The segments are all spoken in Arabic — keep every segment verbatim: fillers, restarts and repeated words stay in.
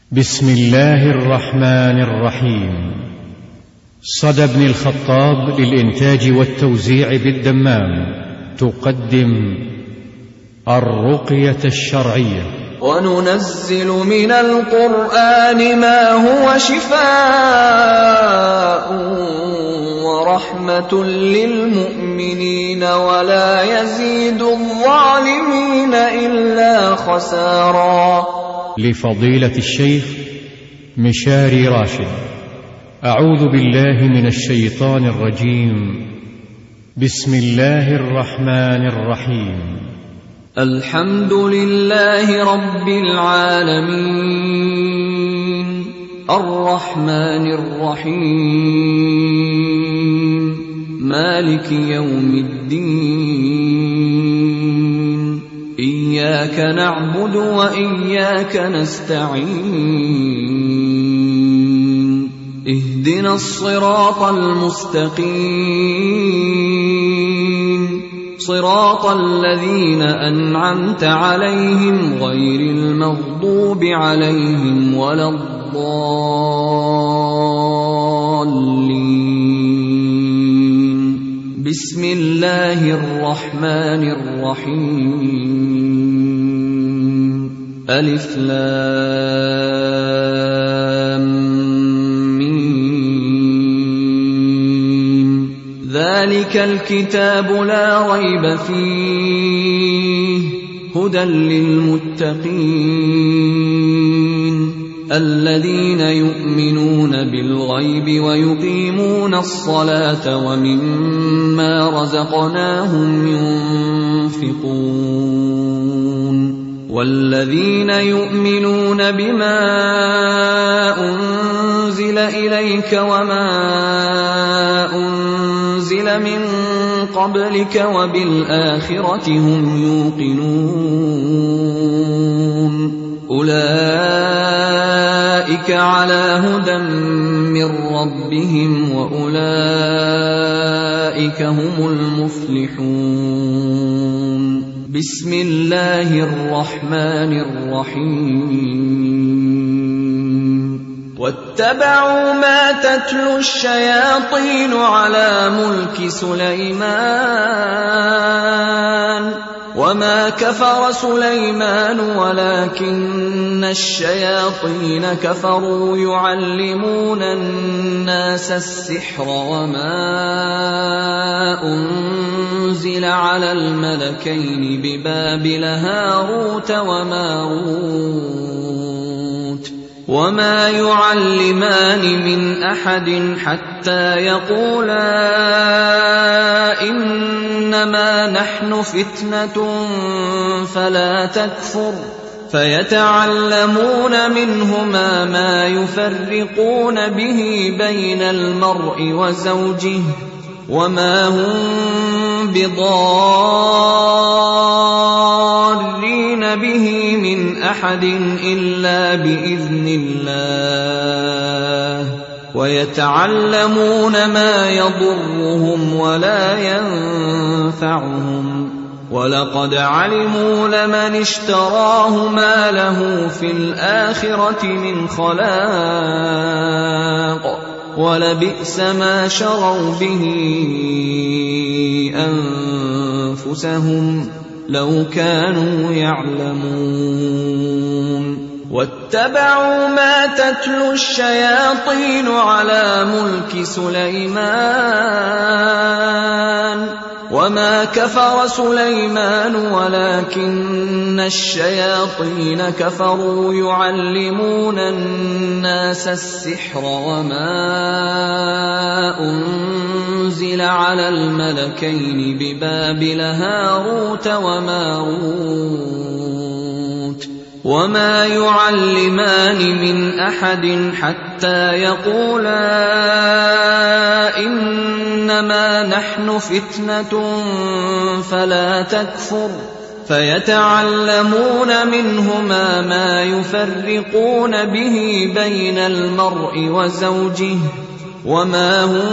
بسم الله الرحمن الرحيم. صدى بن الخطاب للإنتاج والتوزيع بالدمام تقدم الرقية الشرعية. وننزل من القرآن ما هو شفاء ورحمة للمؤمنين ولا يزيد الظالمين إلا خسارا. لفضيلة الشيخ مشاري راشد. أعوذ بالله من الشيطان الرجيم. بسم الله الرحمن الرحيم. الحمد لله رب العالمين الرحمن الرحيم مالك يوم الدين إياك نعبد وإياك نستعين اهدنا الصراط المستقيم صراط الذين أنعمت عليهم غير المغضوب عليهم ولا الضالين. بسم الله الرحمن الرحيم. ألف لام ميم. ذلك الكتاب لا ريب فيه هدى للمتقين الذين يؤمنون بالغيب ويقيمون الصلاة ومما رزقناهم ينفقون والذين يؤمنون بما أنزل إليك وما أنزل من قبلك وبالآخرة هم يوقنون أولئك على هدى من ربهم وأولئك هم المفلحون. بسم الله الرحمن الرحيم. واتبعوا ما تتلو الشياطين على ملك سليمان وما كفر سليمان ولكن الشياطين كفروا يعلمون الناس السحر وما أنزل على الملكين ببابل هاروت وماروت وما يعلمان من أحد حتى يقولا إنما نحن فتنة فلا تكفر فيتعلمون منهما ما يفرقون به بين المرء وزوجه وما هم بضارين به من أحد إلا بإذن الله ويتعلمون ما يضرهم ولا ينفعهم ولقد علموا لمن اشتراه ما له في الآخرة من خلاق ولبئس ما شروا به أنفسهم لو كانوا يعلمون. واتبعوا ما تتلو الشياطين على ملك سليمان وما كفر سليمان ولكن الشياطين كفروا يعلمون الناس السحر وما أنزل على الملكين ببابل هاروت وماروت وما يعلمان من أحد حتى يقولا إنما نحن فتنة فلا تكفر فيتعلمون منهما ما يفرقون به بين المرء وزوجه وما هم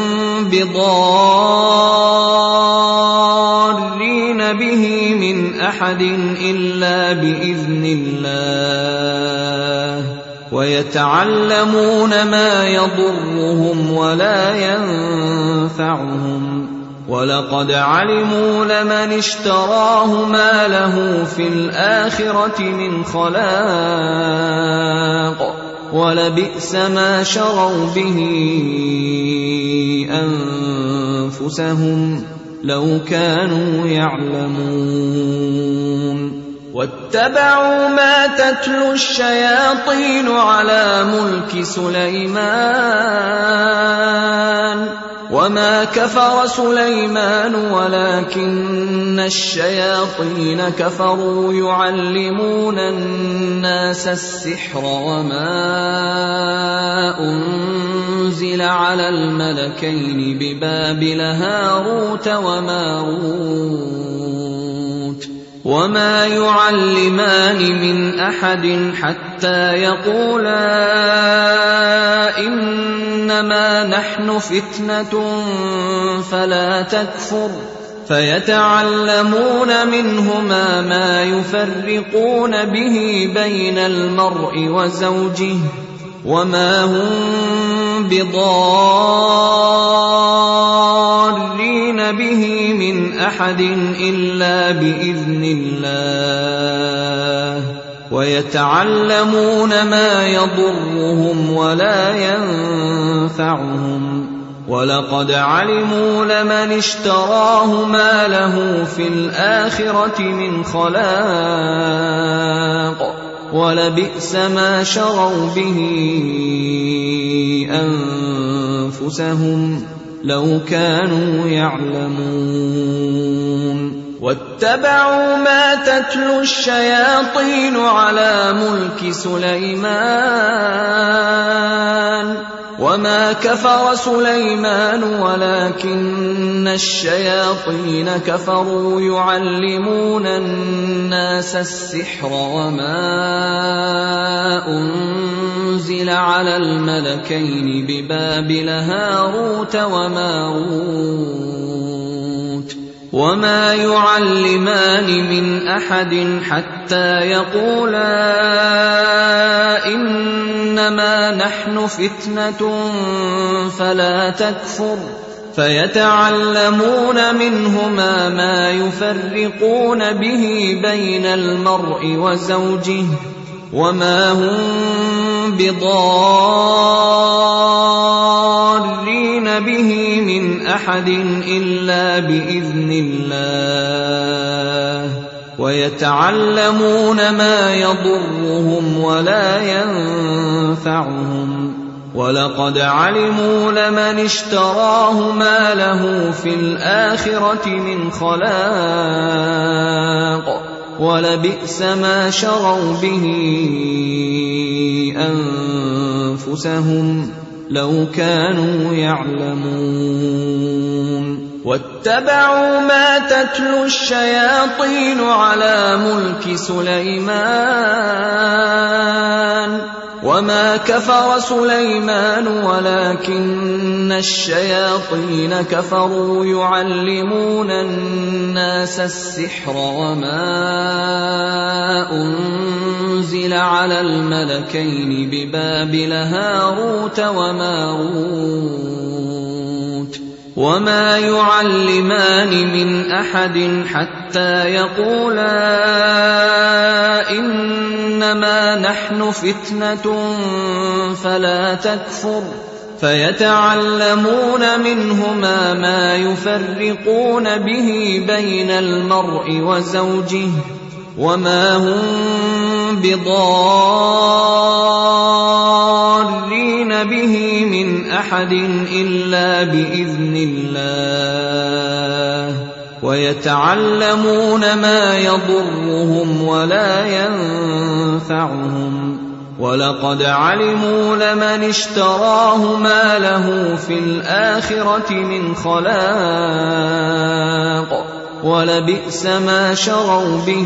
بضارين به من أحد إلا بإذن الله ويتعلمون ما يضرهم ولا ينفعهم ولقد علموا لمن اشتراه ما له في الآخرة من خلاق ولبئس ما شروا به أنفسهم لو كانوا يعلمون واتبعوا ما تتلو الشياطين على ملك سليمان وما كفر سليمان ولكن الشياطين كفروا يعلمون الناس السحر وما أنزل على الملكين ببابل هاروت وماروت وما يعلمان من أحد حتى يقولا إنما نحن فتنة فلا تكفر فيتعلمون منهما ما يفرقون به بين المرء وزوجه وما هم بضارين به من أحد إلا بإذن الله ويتعلمون ما يضرهم ولا ينفعهم ولقد علموا لمن اشتراه ما له في الآخرة من خلاق ولبئس ما شروا به أنفسهم لو كانوا يعلمون واتبعوا ما تتلو الشياطين على ملك سليمان وما كفر سليمان ولكن الشياطين كفروا يعلمون الناس السحر وما أنزل على الملكين ببابل هاروت وماروت وما يعلمان من أحد حتى يقولا إنما نحن فتنة فلا تكفر فيتعلمون منهما ما يفرقون به بين المرء وزوجه وما هم بضارين به من أحد إلا بإذن الله ويتعلمون ما يضرهم ولا ينفعهم ولقد علموا لمن اشتراه ما له في الآخرة من خلاق ولبئس ما شروا به أنفسهم لو كانوا يعلمون واتبعوا ما تتلو الشياطين على ملك سليمان وما كفر سليمان ولكن الشياطين كفروا يعلمون الناس السحر وما أنزل على الملكين ببابل هاروت وماروت وما يعلمان من أحد حتى يقولا إنما نحن فتنة فلا تكفر فيتعلمون منهما ما يفرقون به بين المرء وزوجه وما هم بضارين به من أحد إلا بإذن الله ويتعلمون ما يضرهم ولا ينفعهم ولقد علموا لمن اشتراه ما له في الآخرة من خلاق ولبئس ما شروا به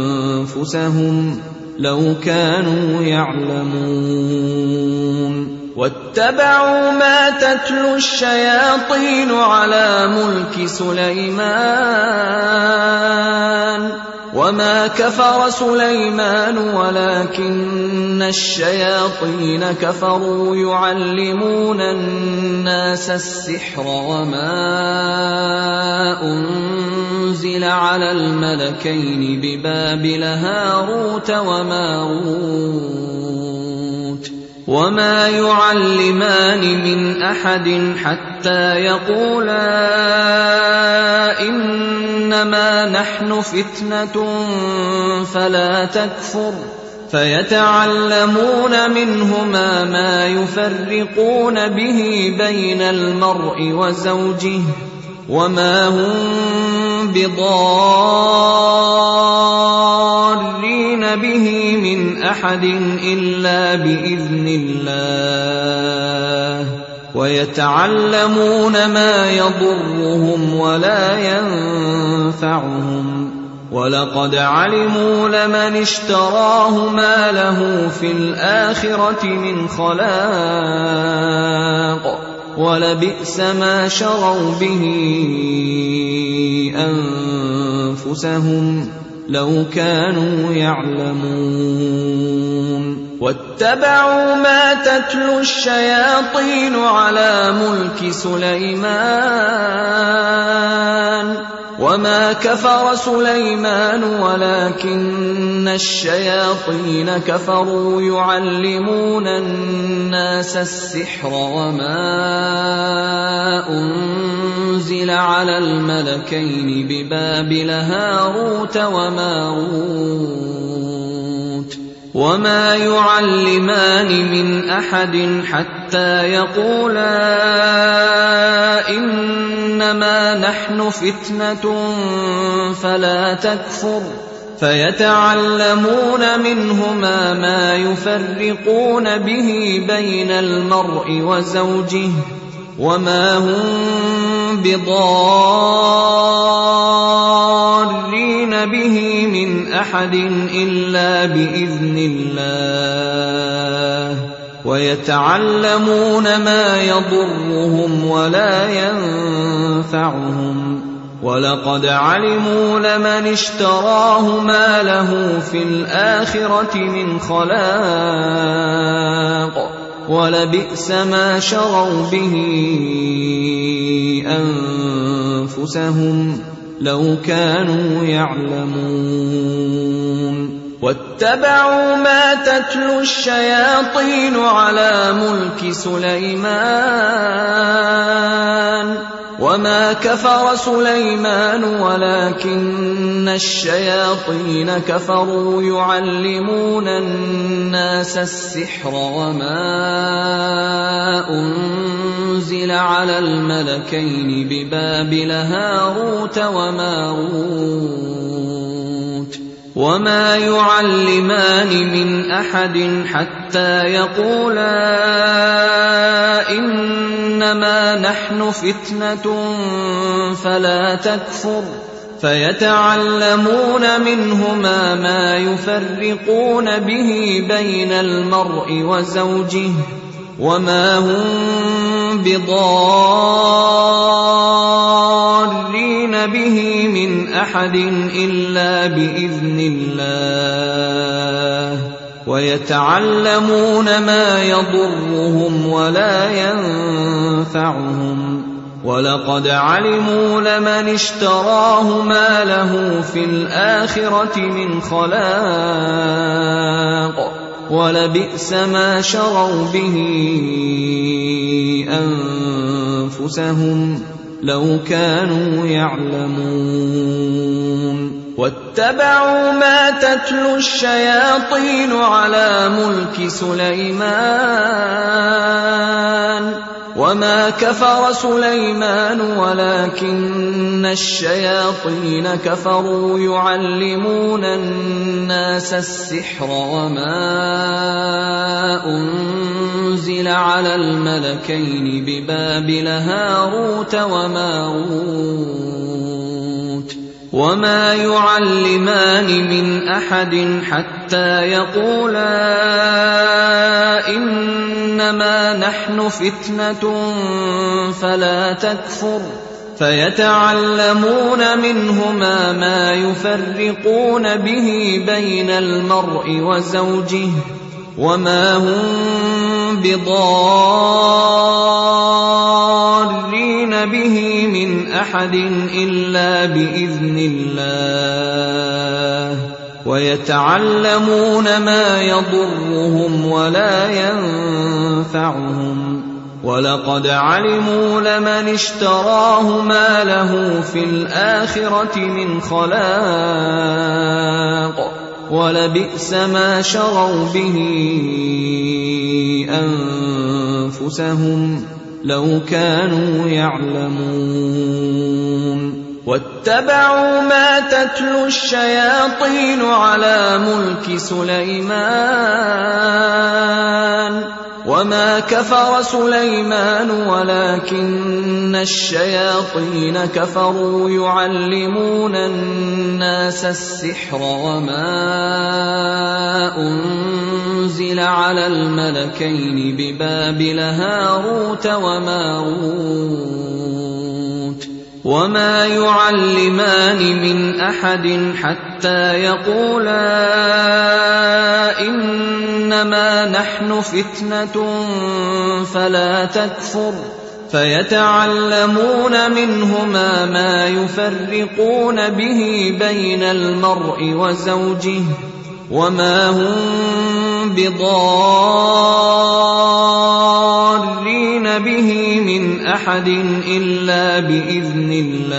أنفسهم لو كانوا يعلمون واتبعوا ما تتلو الشياطين على ملك سليمان وما كفر سليمان ولكن الشياطين كفروا يعلمون الناس السحر وما أنزل على الملكين ببابل هاروت وماروت وما يعلمان من أحد حتى يقولا إنما نحن فتنة فلا تكفر فيتعلمون منهما ما يفرقون به بين المرء وزوجه وما هم بضارين به من أحد إلا بإذن الله ويتعلمون ما يضرهم ولا ينفعهم ولقد علموا لمن اشتراه ما له في الآخرة من خلاق ولبئس ما شروا به أنفسهم لو كانوا يعلمون واتبعوا ما تتلو الشياطين على ملك سليمان وما كفر سليمان ولكن الشياطين كفروا يعلمون الناس السحر وما أنزل على الملكين ببابل هاروت وماروت وما يعلمان من أحد حتى يقولا إنما نحن فتنة فلا تكفر فيتعلمون منهما ما يفرقون به بين المرء وزوجه وما هم بضارين به من أحد إلا بإذن الله ويتعلمون ما يضرهم ولا ينفعهم ولقد علموا لمن اشتراه ما له في الآخرة من خلاق ولبئس ما شروا به أنفسهم لو كانوا يعلمون واتبعوا ما تتلو الشياطين على ملك سليمان وما كفر سليمان ولكن الشياطين كفروا يعلمون الناس السحر وما أنزل على الملكين ببابل هاروت وماروت وما يعلمان من أحد حتى يقولا إنما نحن فتنة فلا تكفر فيتعلمون منهما ما يفرقون به بين المرء وزوجه وما هم بضارين به من أحد إلا بإذن الله ويتعلمون ما يضرهم ولا ينفعهم ولقد علموا لمن اشتراه ما له في الآخرة من خلاق ولبئس ما شروا به أنفسهم لو كانوا يعلمون واتبعوا ما تتلو الشياطين على ملك سليمان وما كفر سليمان ولكن الشياطين كفروا يعلمون الناس السحر وما أنزل على الملكين ببابل هاروت وماروت وما يعلمان من أحد حتى يقولا إنما نحن فتنة فلا تكفر فيتعلمون منهما ما يفرقون به بين المرء وزوجه وما هم بضارين به من أحد إلا بإذن الله ويتعلمون ما يضرهم ولا ينفعهم ولقد علموا لمن اشتراه ما له في الآخرة من خلاق ولبئس ما شروا به أنفسهم لو كانوا يعلمون واتبعوا ما تتلو الشياطين على ملك سليمان وما كفر سليمان ولكن الشياطين كفروا يعلمون الناس السحر وما أنزل على الملكين ببابل هاروت وماروت وما يعلمان من أحد حتى يقولا إنما نحن فتنة فلا تكفر فيتعلمون منهما ما يفرقون به بين المرء وزوجه وما هم بضارين به من أحد إلا بإذن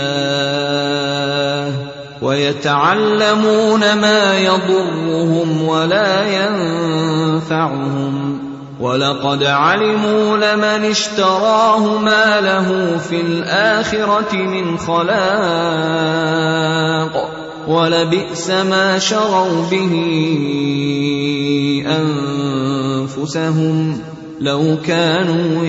الله ويتعلمون ما يضرهم ولا ينفعهم ولقد علموا لمن اشتراه ما له في الآخرة من خلاق ولبئس ما شروا به أنفسهم لو كانوا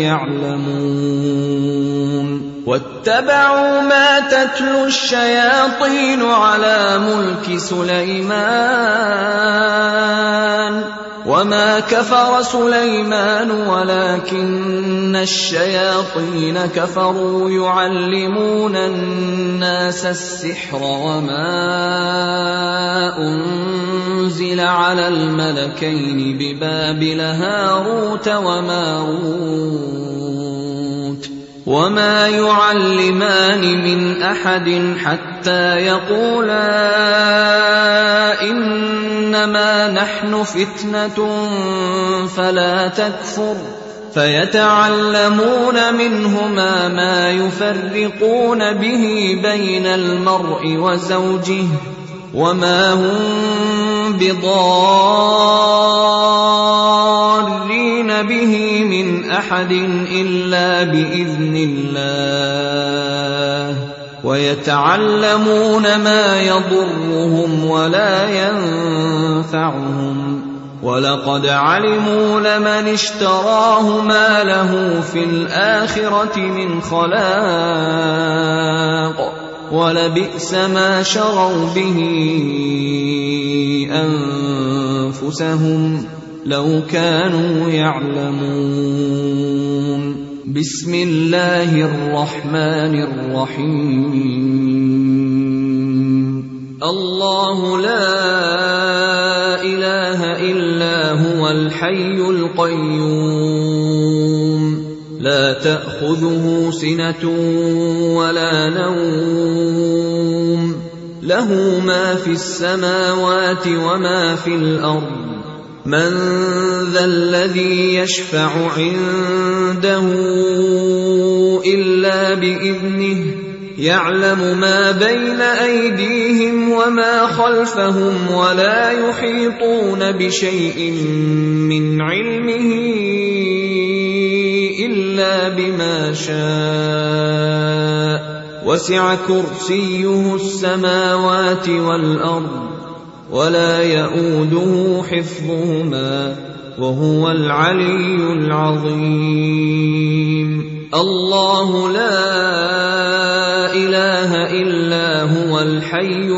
يعلمون واتبعوا ما تتلو الشياطين على ملك سليمان وما كفر سليمان ولكن الشياطين كفروا يعلمون الناس السحر وما أنزل على الملكين ببابل هاروت وماروت وما يعلمان من أحد حتى يقولا إنما نحن فتنة فلا تكفر فيتعلمون منهما ما يفرقون به بين المرء وزوجه وما هم بضارين به من أحد إلا بإذن الله ويتعلمون ما يضرهم ولا ينفعهم ولقد علموا لمن اشتراه ما له في الآخرة من خلاق ولبئس ما شروا به أنفسهم لو كانوا يعلمون بسم الله الرحمن الرحيم الله لا إله إلا هو الحي القيوم لا تأخذه سنة ولا نوم له ما في السماوات وما في الأرض من ذا الذي يشفع عنده إلا بإذنه يعلم ما بين أيديهم وما خلفهم ولا يحيطون بشيء من علمه إلا بما شاء وسع كرسيه السماوات والأرض ولا يؤوده حفظهما وهو العلي العظيم الله لا إله إلا هو هو الحي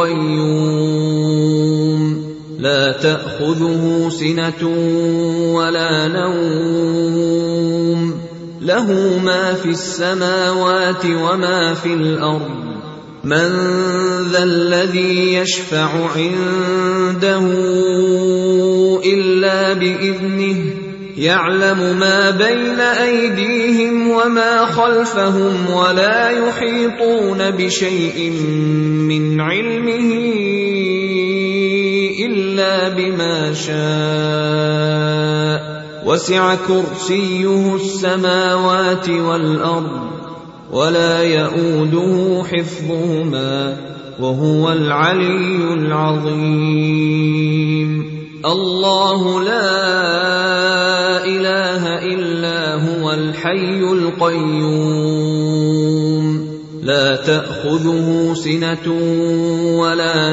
القيوم لا تأخذه سنة ولا نوم له ما في السماوات وما في الأرض من ذا الذي يشفع عنده إلا بإذنه يعلم ما بين أيديهم وما خلفهم ولا يحيطون بشيء من علمه إلا بما شاء وسع كرسيه السماوات والأرض ولا يؤوده حفظهما وهو العلي العظيم الله لا إله إلا هو الحي القيوم لا تأخذه سنة ولا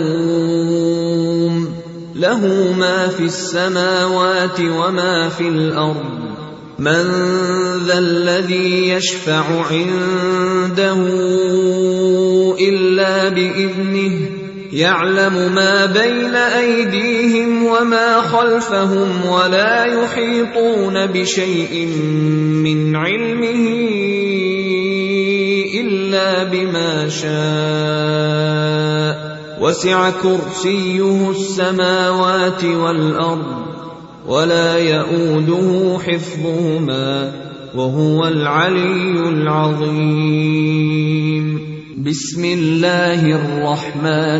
نوم له ما في السماوات وما في الأرض من ذا الذي يشفع عنده إلا بإذنه يعلم ما بين أيديهم وما خلفهم ولا يحيطون بشيء من علمه إلا بما شاء وسع كرسيه السماوات والأرض ولا يؤوده حفظهما وهو العلي العظيم بسم الله الرحمن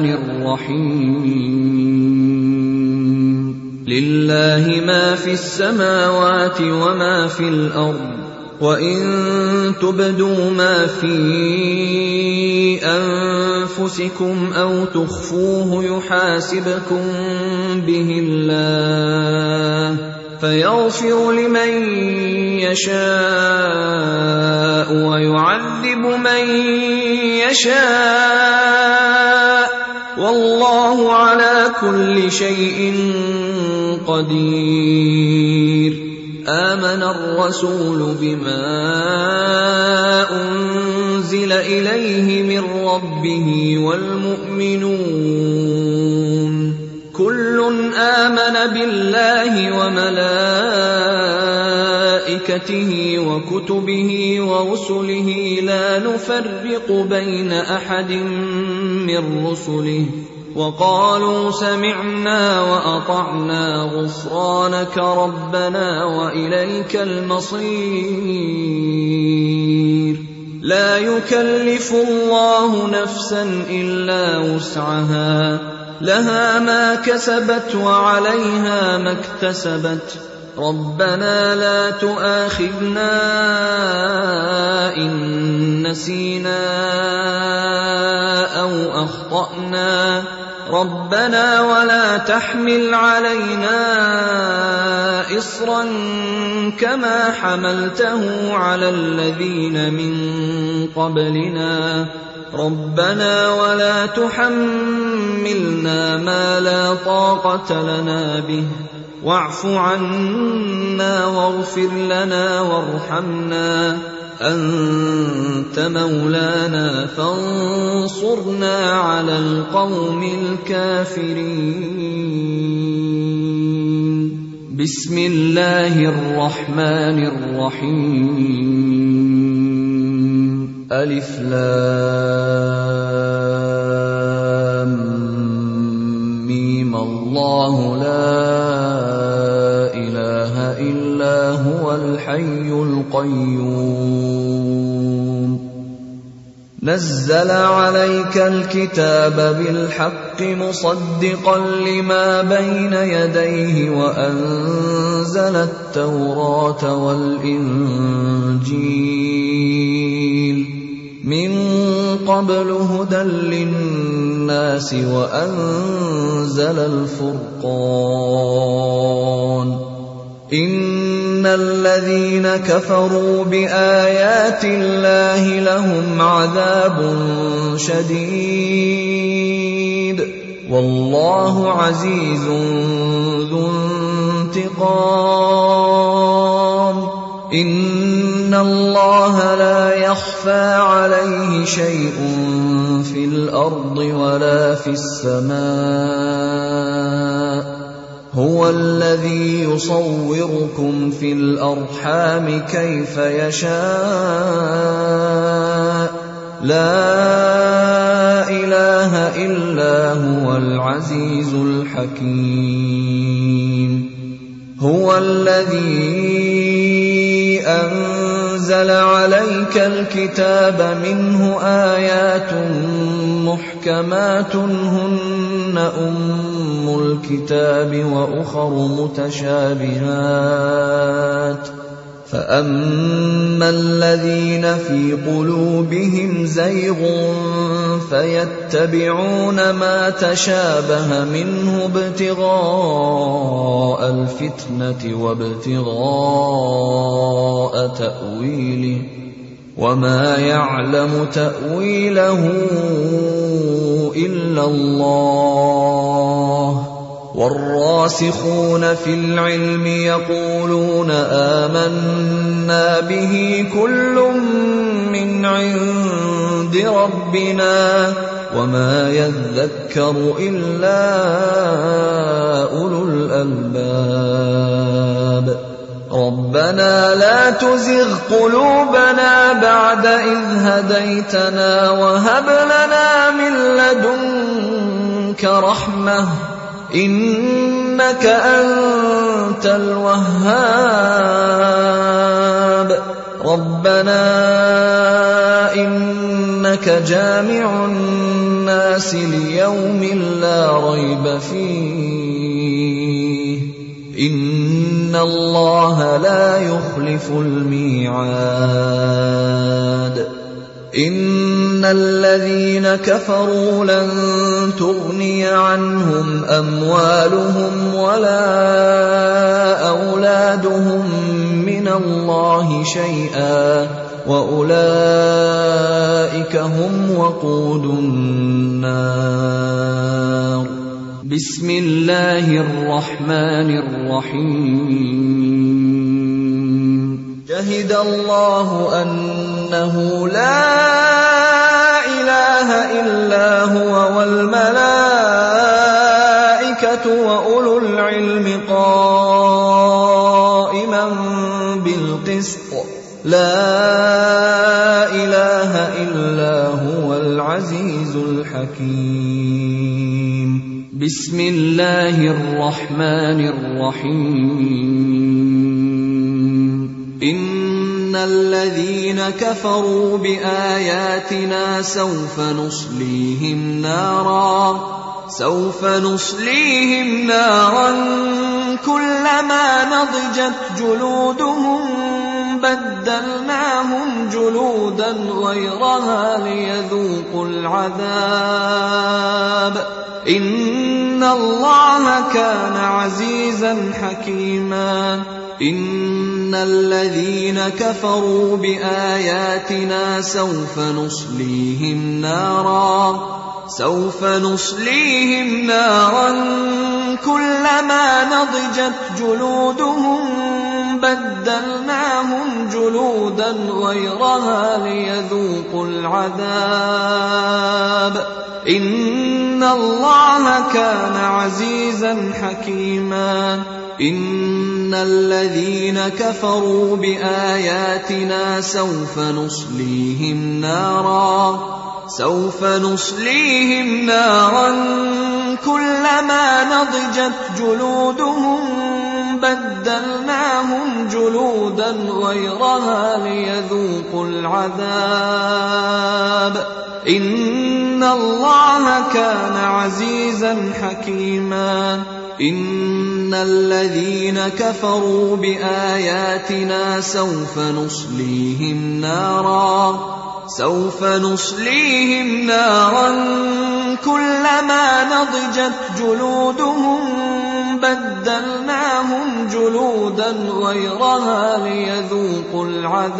الرحيم لله ما في السماوات وما في الأرض وإن تبدوا ما في أنفسكم أو تخفوه يحاسبكم به الله فيغفر لمن يشاء ويعذب من يشاء والله على كل شيء قدير آمن الرسول بما أنزل إليه من ربه والمؤمنون كل آمن بالله وملائكته وكتبه ورسله لا نفرق بين أحد من رسله وقالوا سمعنا وأطعنا غفرانك ربنا وإليك المصير لا يكلف الله نفسا إلا وسعها لها ما كسبت وعليها ما اكتسبت ربنا لا تؤاخذنا إن نسينا أو أخطأنا ربنا ولا تحمل علينا إصرا كما حملته على الذين من قبلنا ربنا ولا تحملنا ما لا طاقة لنا به واعف عنا واغفر لنا وارحمنا أنت مولانا فانصرنا على القوم الكافرين بسم الله الرحمن الرحيم ألف لام ميم الله لا إله إلا هو الحي القيوم نزل عليك الكتاب بالحق مصدقا لما بين يديه وأنزل التوراة والإنجيل من قبل هدى للناس وأنزل الفرقان إن الذين كفروا بآيات الله لهم عذاب شديد والله عزيز ذو انتقام إن الله لا يخفى عليه شيء في الأرض الأرض ولا في السماء هو الذي يصوركم في الأرحام كيف يشاء لا إله إلا هو العزيز الحكيم هو الذي أنزل عليك الكتاب منه آيات محكمات هن أم الكتاب وأخر متشابهات فأما الذين في قلوبهم زيغ فيتبعون ما تشابه منه ابتغاء الفتنة وابتغاء تأويله وما يعلم تأويله إلا الله والراسخون في العلم يقولون آمنا به كل من عند ربنا وما يذكر إلا أولو الألباب ربنا لا تزغ قلوبنا بعد إذ هديتنا وهب لنا من لدنك رحمة إنك أنت الوهاب ربنا إنك جامع الناس ليوم لا ريب فيه إن الله لا يخلف الميعاد إن الذين كفروا لن تغني عنهم أموالهم ولا أولادهم من الله شيئا وأولئك هم وقود النار بسم الله الرحمن الرحيم شهد الله أنه لا إله إلا هو والملائكة وأولو العلم قائما بالقسط لا إله إلا هو العزيز الحكيم بسم الله الرحمن الرحيم إن الذين كفروا بآياتنا سوف نصليهم نارا سوف نصليهم نارا كلما نضجت جلودهم بدلناهم جلودا غيرها ليذوقوا العذاب إن الله كان عزيزا حكيما إن الذين كفروا بآياتنا سوف نصليهم نارا سوف نصليهم نارا كلما نضجت جلودهم بدلناهم جلودا غيرها ليذوقوا العذاب إن الله كان عزيزا حكيما إن الذين كفروا بآياتنا سوف نصليهم نارا سوف نصليهم نارا كلما نضجت جلودهم بدلناهم جلودا غيرها ليذوقوا العذاب إن الله كان عزيزا حكيما إن الذين كفروا بآياتنا سوف نصليهم نارا سوف نصليهم نارا كلما نضجت جلودهم بدلناهم جلودا غيرها ليذوقوا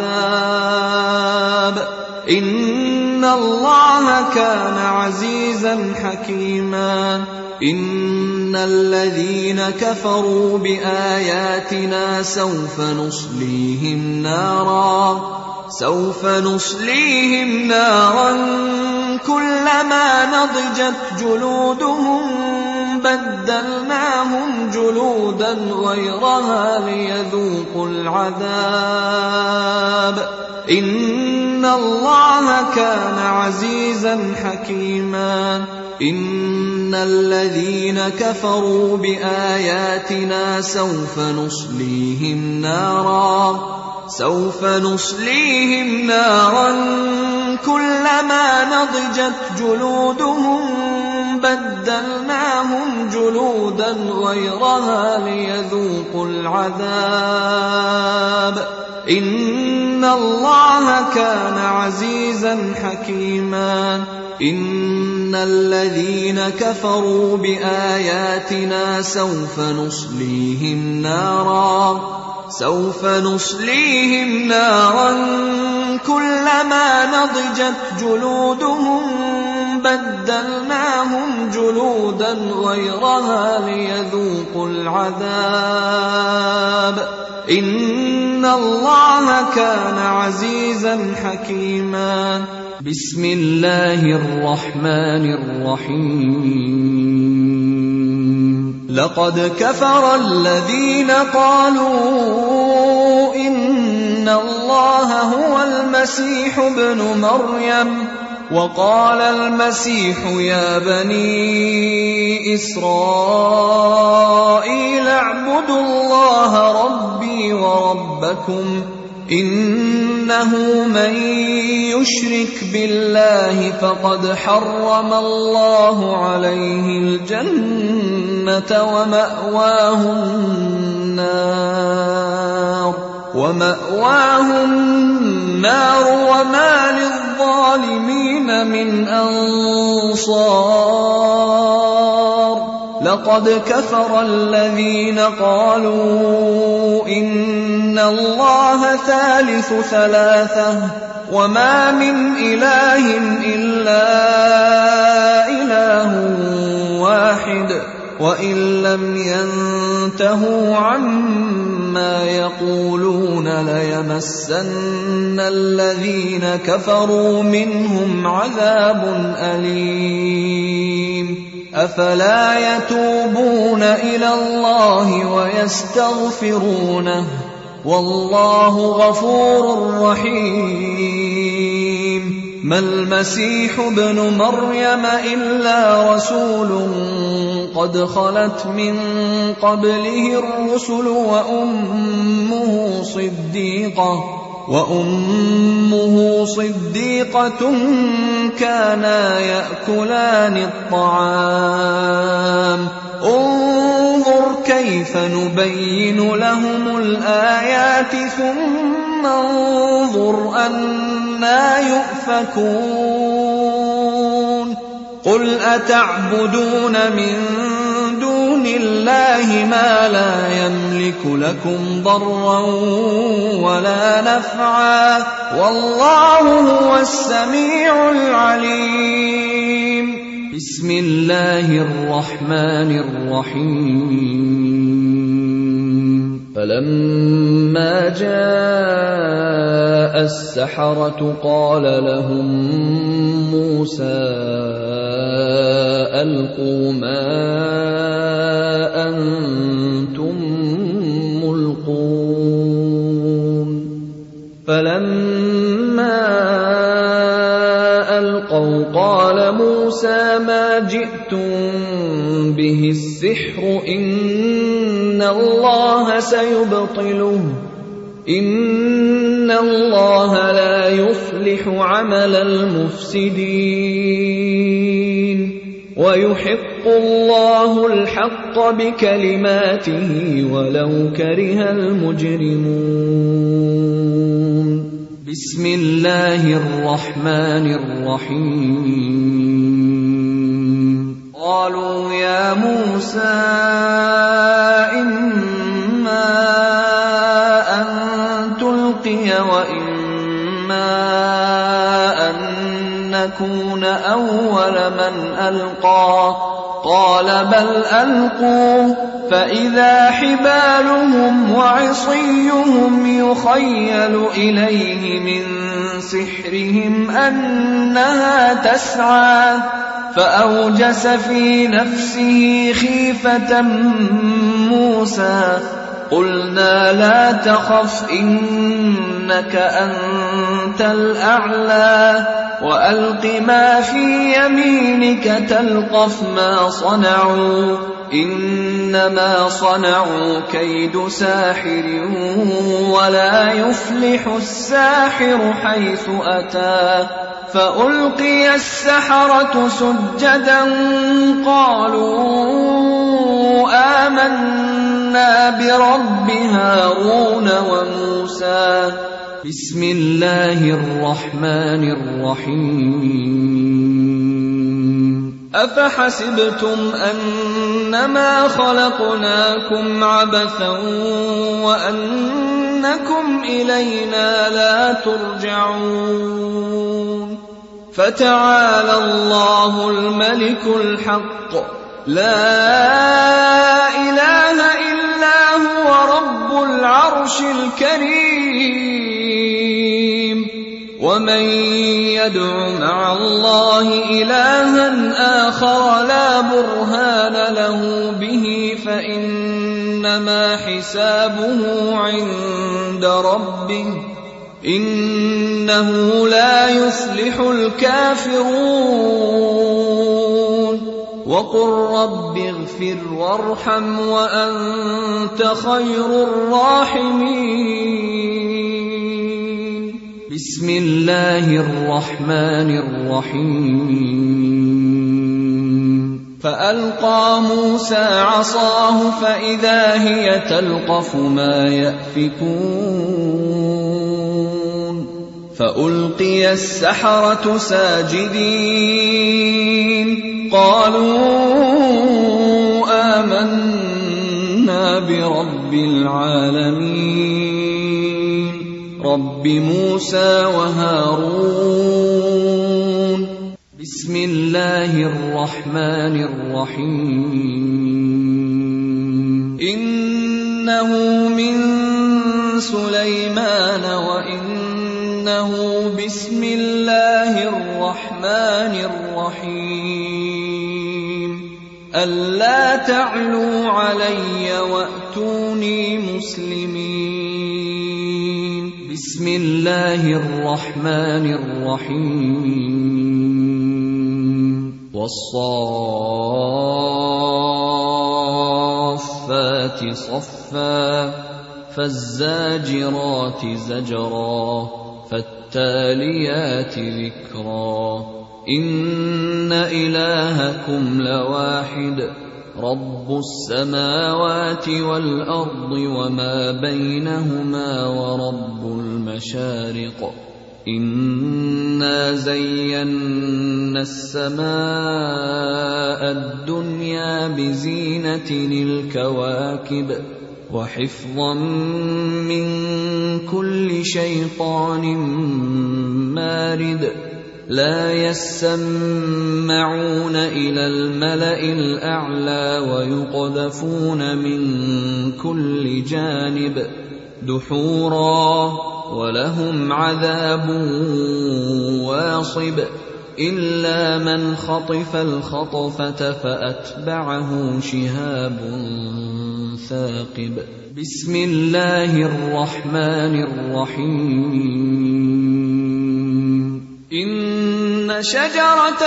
العذاب إن الله كان عزيزا حكيما إن الذين كفروا بآياتنا سوف نصليهم نارا سوف نصليهم نارا كلما نضجت جلودهم بدلناهم جلودا غيرها ليذوقوا العذاب إن الله كان عزيزا حكيما إن الذين كفروا بآياتنا سوف نصليهم نارا سوف نصليهم نارا كلما نضجت جلودهم بدلناهم جلودا غيرها ليذوقوا العذاب إن الله كان عزيزا حكيما إن الذين كفروا بآياتنا سوف نصليهم نارا سوف نصليهم نارا كلما نضجت جلودهم بدلناهم جلودا غيرها ليذوقوا العذاب إن الله كان عزيزا حكيما بسم الله الرحمن الرحيم لقد كفر الذين قالوا إن الله هو المسيح ابن مريم وقال المسيح يا بني إسرائيل اعبدوا الله ربي وربكم إنه من يشرك بالله فقد حرم الله عليه الجنة ومأواه النار ومأواه النار وما للظالمين من أنصار لقد كفر الذين قالوا إن الله ثالث ثلاثة وما من إله إلا إله واحد وإن لم ينتهوا عما يقولون ليمسن الذين كفروا منهم عذاب أليم أفلا يتوبون إلى الله ويستغفرونه والله غفور رحيم ما المسيح ابن مريم إلا رسول قد خلت من قبله الرسل وأمه صديقة وأمه صديقة كانا يأكلان الطعام انظر كيف نبين لهم الآيات ثم انظر أنى يؤفكون قل أتعبدون من دون الله ما لا يملك لكم ضرا ولا نفعا والله هو السميع العليم بسم الله الرحمن الرحيم فلما جاء السحرة قال لهم موسى ألقوا ما أنتم ملقون فلما ألقوا قال موسى ما جئتم به السحر إن الله سيبطله إن الله لا يصلح عمل المفسدين ويحق الله الحق بكلماته ولو كره المجرمون بسم الله الرحمن الرحيم قالوا يا موسى إما أن تلقي وإما أن نكون أول من ألقى قال قال بل ألقوا فإذا حبالهم وعصيهم يخيل إليه من سحرهم أنها تسعى فأوجس في نفسه خيفة موسى قلنا لا تخف إنك أنت الأعلى وألق ما في يمينك تلقف ما صنعوا إنما صنعوا كيد ساحر ولا يفلح الساحر حيث أتى فألقي السحرة سجدا قالوا آمنا برب هارون وموسى بسم الله الرحمن الرحيم أفحسبتم أنما خلقناكم عبثا وأنكم إلينا لا ترجعون فتعالى الله الملك الحق لا إله إلا هو رب العرش الكريم ومن يدع مع الله إلها آخر لا برهان له به فإنما حسابه عند ربه إنه لا يفلح الكافرون وقل رب اغفر وارحم وأنت خير الراحمين بسم الله الرحمن الرحيم فألقى موسى عصاه فإذا هي تلقف ما يأفكون فألقي السحرة ساجدين قالوا آمنا برب العالمين رب موسى وهارون بسم الله الرحمن الرحيم إنه من سليمان وإنه بسم الله الرحمن الرحيم ألا تعلوا علي وأتوني مسلمين بسم الله الرحمن الرحيم والصافات صفا فالزاجرات زجرا فالتاليات ذكرا إن إلهكم لواحد رب السماوات والأرض وما بينهما ورب المشارق إنا زينا السماء الدنيا بزينة الكواكب وحفظا من كل شيطان مارد لا يسمعون إلى الملأ الأعلى ويقذفون من كل جانب دحورا ولهم عذاب واصب إلا من خطف الخطفة فأتبعه شهاب ثاقب بسم الله الرحمن الرحيم إن شجرة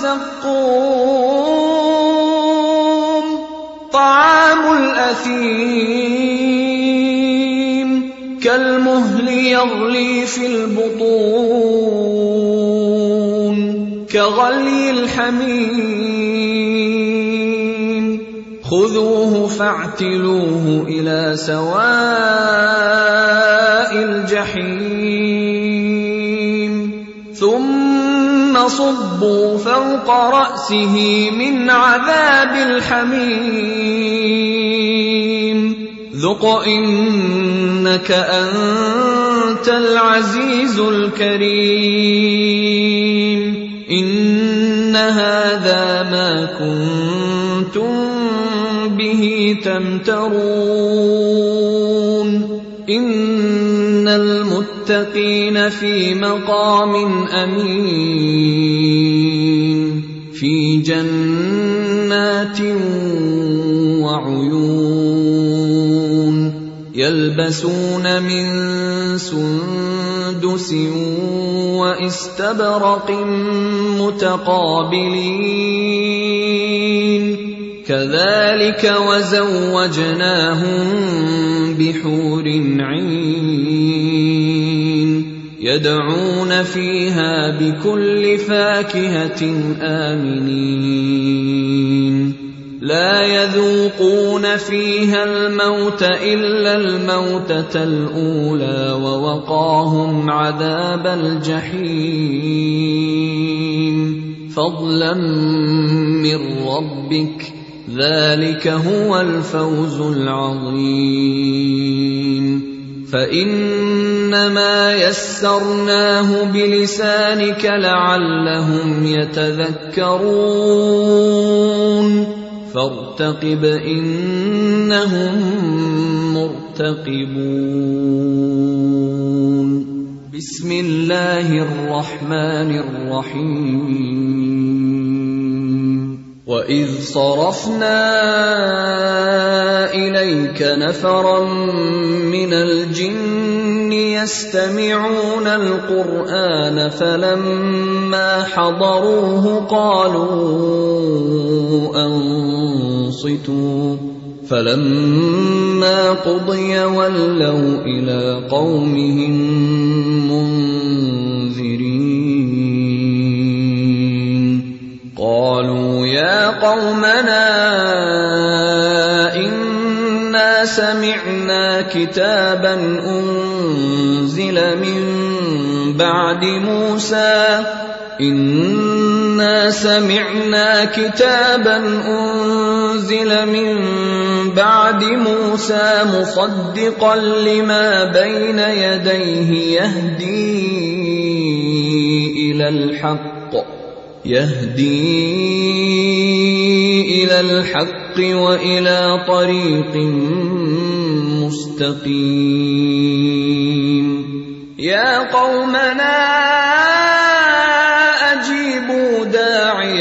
الزقوم طعام الأثيم كالمهل يغلي في البطون كغلي الحميم خذوه فاعتلوه إلى سواء الجحيم ثم صبوا فوق رأسه من عذاب الحميم ذق إنك أنت العزيز الكريم إن هذا ما كنتم كنتم به تمترون إن المتقين في مقام أمين في جنات وعيون يلبسون من سندس واستبرق متقابلين كذلك وزوجناهم بحور عين يدعون فيها بكل فاكهة آمنين لا يذوقون فيها الموت إلا الموتة الأولى ووقاهم عذاب الجحيم فضلا من ربك ذلك هو الفوز العظيم فإنما يسرناه بلسانك لعلهم يتذكرون فارتقب إنهم مرتقبون بسم الله الرحمن الرحيم وإذ صرفنا إليك نفرا من الجن يستمعون القرآن فلما حضروه قالوا أنصتوا فلما قضي ولوا إلى قومهم منذرين قالوا يا قومنا إنا سمعنا كتابا أنزل من بعد موسى إنا سمعنا كتابا أنزل من بعد موسى مصدقا لما بين يديه يهدي إلى الحق يهدي إلى الحق وإلى طريق مستقيم يا قومنا أجيبوا داعي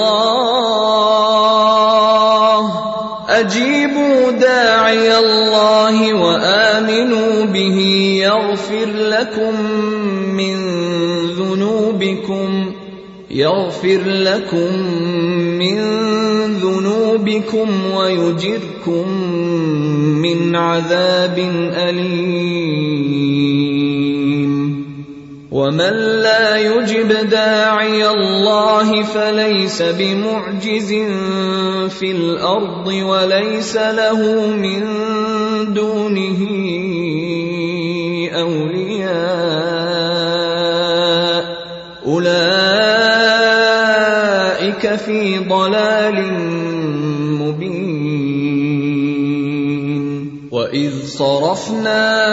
الله أجيبوا داعي الله وآمنوا به يغفر لكم من ذنوبكم يغفر لكم من ذنوبكم ويجركم من عذاب أليم ومن لا يجب داعي الله فليس بمعجز في الأرض وليس له من دونه أولياء أولئك في ضلال مبين وإذ صرفنا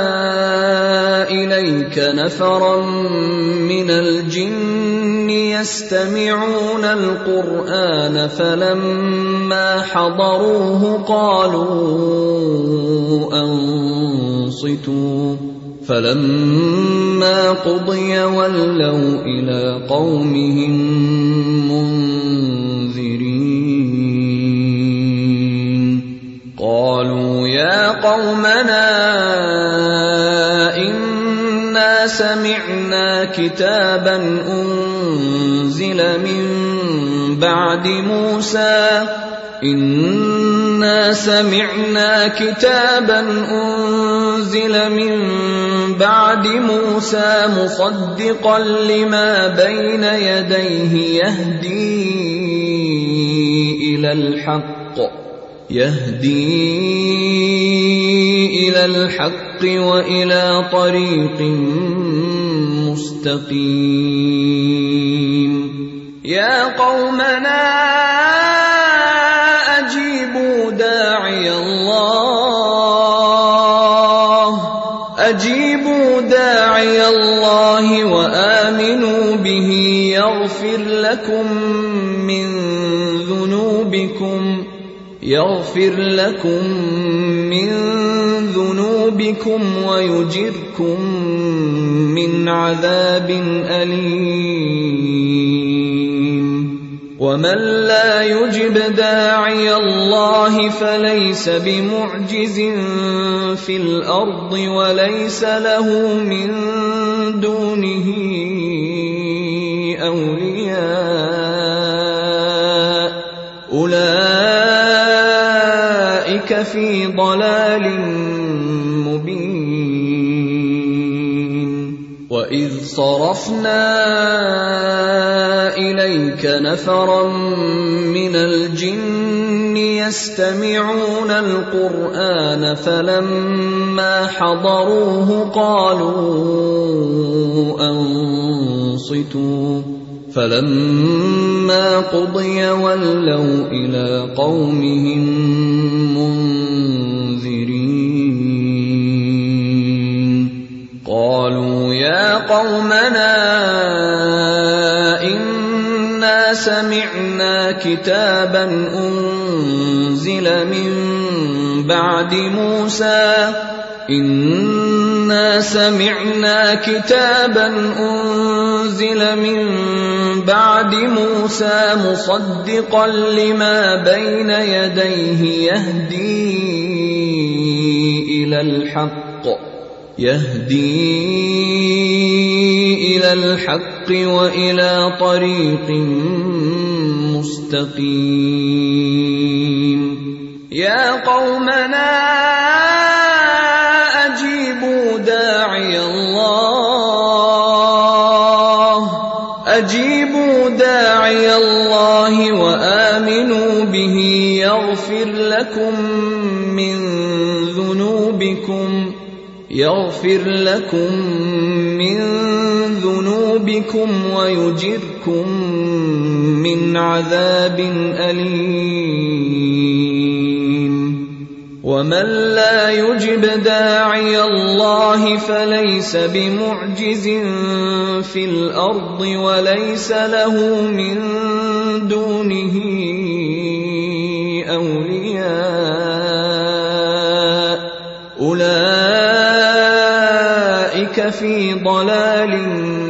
إليك نفرا من الجن يستمعون القرآن فلما حضروه قالوا أنصتوا فلما قضي ولوا إلى قومهم منذرين قالوا يا قومنا إنا سمعنا كتابا أنزل من بعد موسى إنا سمعنا كتابا أنزل من بعد موسى مصدقا لما بين يديه يهدي إلى الحق يهدي إلى الحق وإلى طريق مستقيم يا قومنا أجيبوا داعي الله أجيبوا داعي الله وآمنوا به يغفر لكم من ذنوبكم يغفر لكم من ذنوبكم ويجركم من عذاب أليم ومن لا يجب داعي الله فليس بمعجز في الأرض وليس له من دونه أولياء أولئك في ضلال مبين وإذ صرفنا إليك نفرا من الجن يستمعون القرآن فلما حضروه قالوا أنصتوا فلما قضي ولوا إلى قومهم منذرين قالوا يا قومنا إنا سمعنا كتابا أنزل من بعد موسى إنا سمعنا كتابا أنزل من بعد موسى مصدقا لما بين يديه يهدي إلى الحق يهدي إلى الحق وإلى طريق مستقيم يا قومنا أجيبوا داعي الله أجيبوا داعي الله وآمنوا به يغفر لكم من ذنوبكم يغفر لكم من ذنوبكم ويجركم من عذاب أليم ومن لا يجب داعي الله فليس بمعجز في الأرض وليس له من دونه أولياء أولئك في ضلال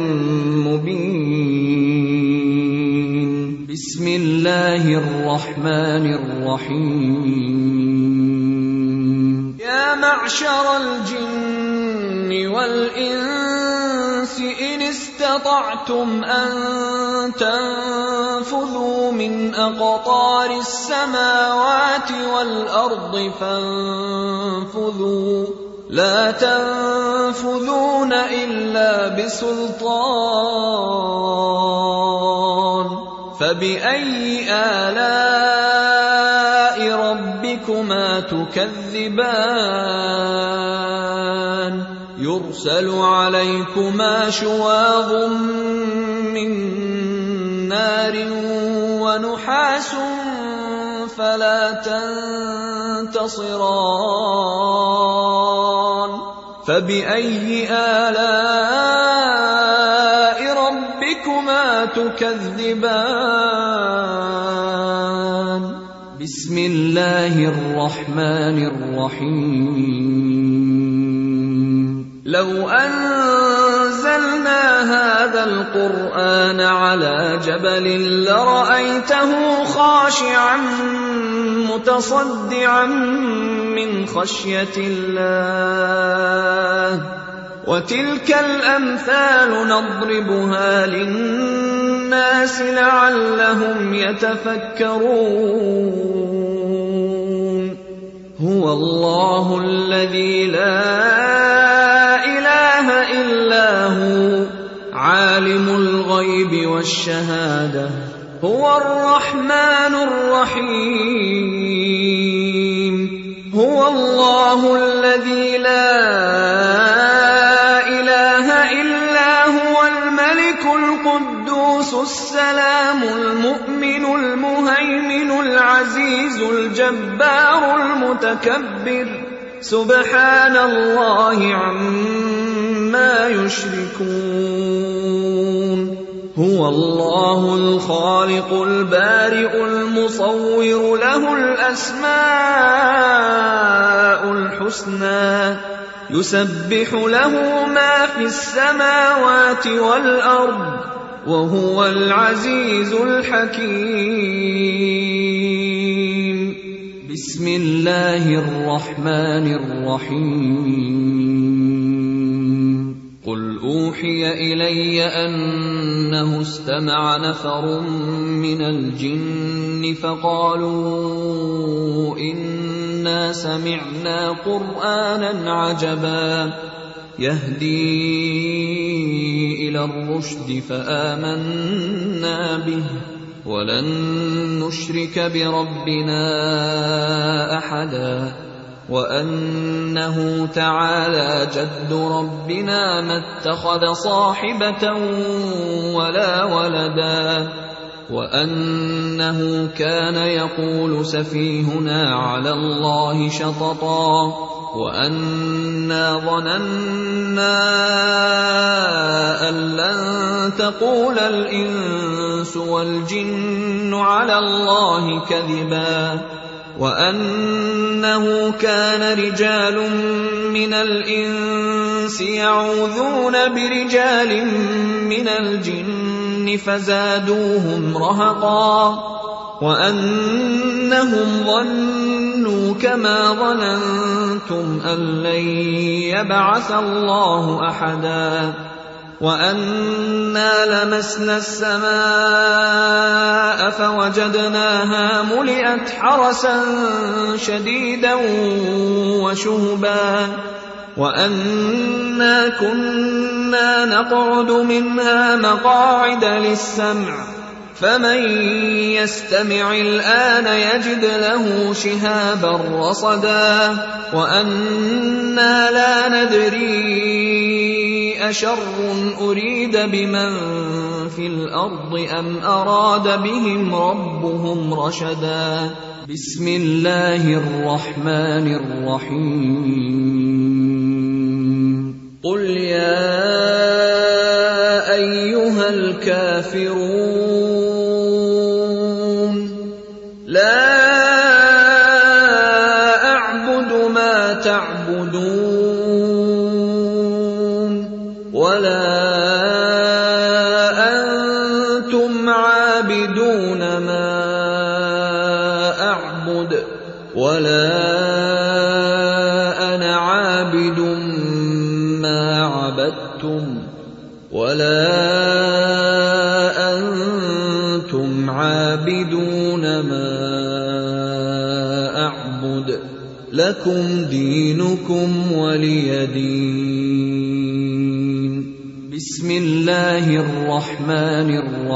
مبين بسم الله الرحمن الرحيم يا معشر الجن والإنس إن استطعتم أن تنفذوا من أقطار السماوات والأرض فانفذوا لا تنفذون إلا بسلطان فبأي آلاء ربكما تكذبان يرسل عليكما شواظ من نار ونحاس فلا تنتصران فبأي آلاء ربكما تكذبان بسم الله الرحمن الرحيم لو أنزلنا هذا القرآن على جبل لرأيته خاشعا متصدعا من خشية الله وتلك الأمثال نضربها للناس لعلهم يتفكرون هو الله الذي لا إله إلا هو عالم الغيب والشهادة هو الرحمن الرحيم هو الله الذي لا إله إلا هو الملك القدوس السلام المؤمن المهيمن العزيز الجبار المتكبر سبحان الله عما يشركون هو الله الخالق البارئ المصور له الأسماء الحسنى يسبح له ما في السماوات والأرض وهو العزيز الحكيم. بسم الله الرحمن الرحيم. قل أوحي إلي أنه استمع نفر من الجن فقالوا إنا سمعنا قرآنا عجبا يهدي إلى الرشد فآمنا به ولن نشرك بربنا أحدا وأنه تعالى جد ربنا ما اتخذ صاحبة ولا ولدا وأنه كان يقول سفيهنا على الله شططا وأنا ظننا أن لن تقول الإنس والجن على الله كذبا وأنه كان رجال من الإنس يعوذون برجال من الجن فزادوهم رهقا وأنهم ظنوا كما ظننتم أن لن يبعث الله أحدا وأنا لمسنا السماء فوجدناها ملئت حرسا شديدا وشهبا وأنا كنا نقعد منها مقاعد للسمع فمن يستمع الآن يجد له شهابا رصدا وأنا لا ندري أشر أريد بمن في الأرض أم أراد بهم ربهم رشدا. بسم الله الرحمن الرحيم. قل يا أيها الكافرون لا أعبد ما تعبدون ولا أنتم عابدون ما أعبد ولا أنا عابد ما عبدتم ولا أنتم عابدون ما أعبد لكم دينكم ولي دين. بسم الله الرحمن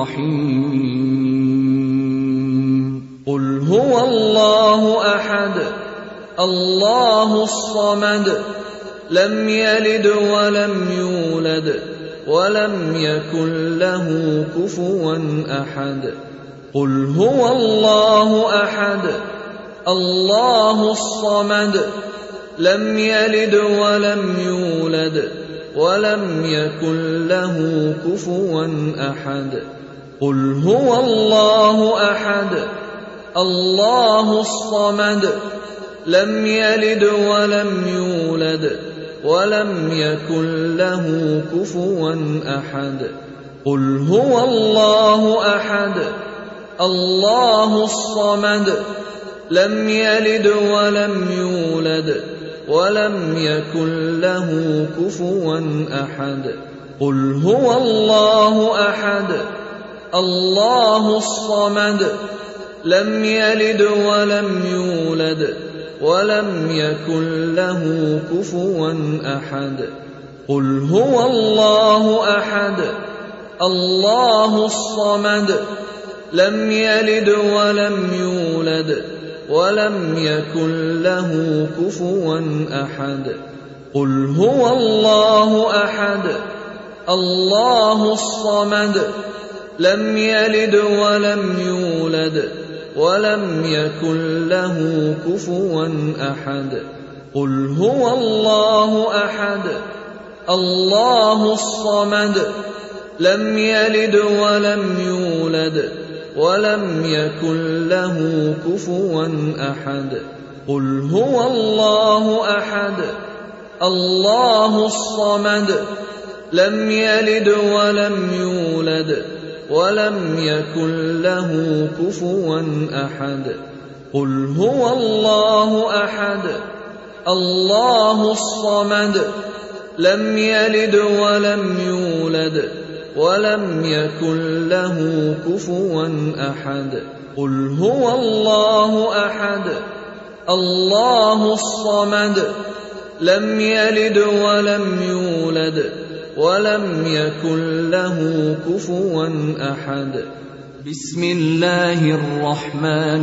الرحيم. قل هو الله أحد الله الصمد لم يلد ولم يولد ولم يكن له كفوا أحد. قل هو الله أحد الله الصمد لم يلد ولم يولد ولم يكن له كفوا أحد. قل هو الله أحد الله الصمد لم يلد ولم يولد ولم يكن له كفوا أحد. قل هو الله أحد الله الصمد لم يلد ولم يولد ولم يكن له كفوا أحد. قل هو الله أحد الله الصمد لم يلد ولم يولد ولم يكن له كفوا أحد. قل هو الله أحد الله الصمد لم يلد ولم يولد ولم يكن له كفوا أحد. قل هو الله أحد الله الصمد لم يلد ولم يولد ولم يكن له كفوا أحد. قل هو الله أحد الله الصمد لم يلد ولم يولد ولم يكن له كفوا أحد قل هو الله أحد الله الصمد لم يلد ولم يولد ولم يكن له كفوا أحد قل هو الله أحد الله الصمد لم يلد ولم يولد ولم يكن له كفوا أحد قل هو الله أحد الله الصمد لم يلد ولم يولد ولم يكن له كفوا أحد بسم الله الرحمن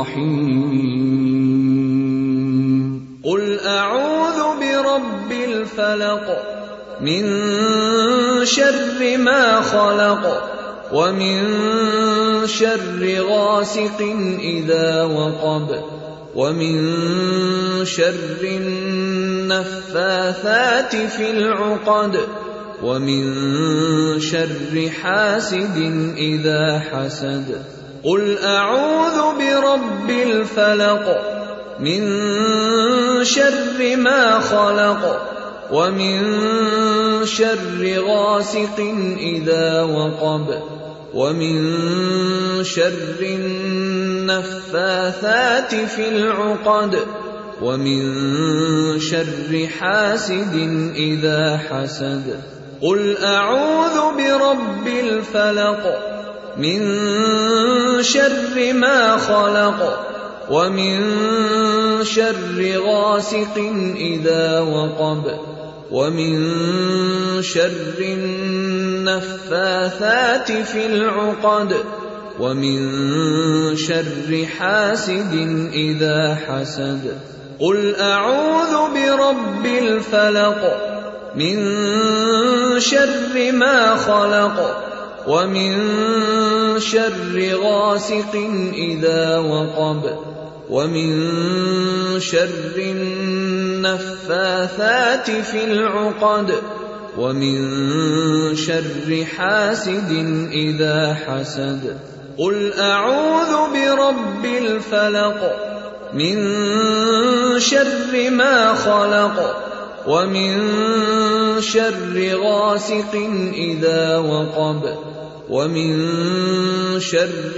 الرحيم قل أعوذ برب الفلق من شر ما خلق ومن شر غاسق إذا وقب ومن شر النفاثات في العقد ومن شر حاسد إذا حسد قل أعوذ برب الفلق من شر ما خلق ومن شر غاسق إذا وقب ومن شر النفاثات في العقد ومن شر حاسد إذا حسد قل أعوذ برب الفلق من شر ما خلق ومن شر غاسق إذا وقب ومن شر النفاثات في العقد ومن شر حاسد إذا حسد قل أعوذ برب الفلق من شر ما خلق ومن شر غاسق إذا وقب ومن شر النفاثات في العقد ومن شر حاسد إذا حسد قل أعوذ برب الفلق من شر ما خلق ومن شر غاسق إذا وقب ومن شر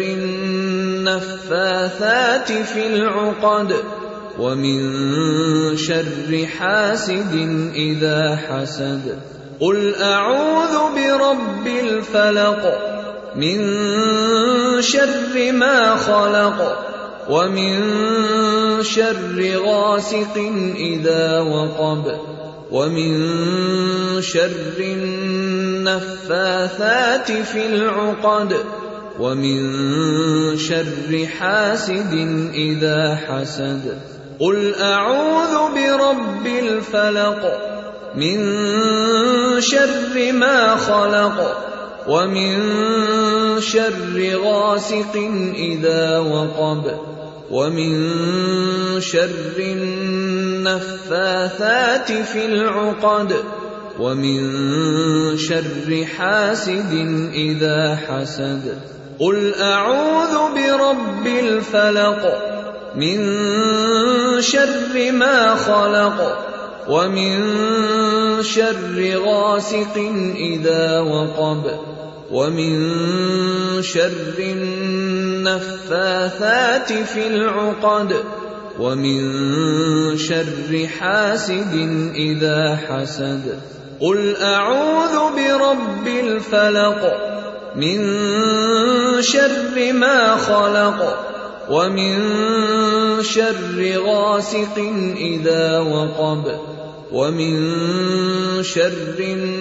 النفاثات في العقد ومن شر حاسد إذا حسد قل أعوذ برب الفلق من شر ما خلق ومن شر غاسق إذا وقب ومن شر النفاثات في العقد ومن شر حاسد إذا حسد قل أعوذ برب الفلق من شر ما خلق ومن شر غاسق إذا وقب ومن شر النفاثات في العقد ومن شر حاسد إذا حسد قل أعوذ برب الفلق من شر ما خلق ومن شر غاسق إذا وقب ومن شر النفاثات في العقد ومن شر حاسد إذا حسد قل أعوذ برب الفلق من شر ما خلق ومن شر غاسق إذا وقب ومن شر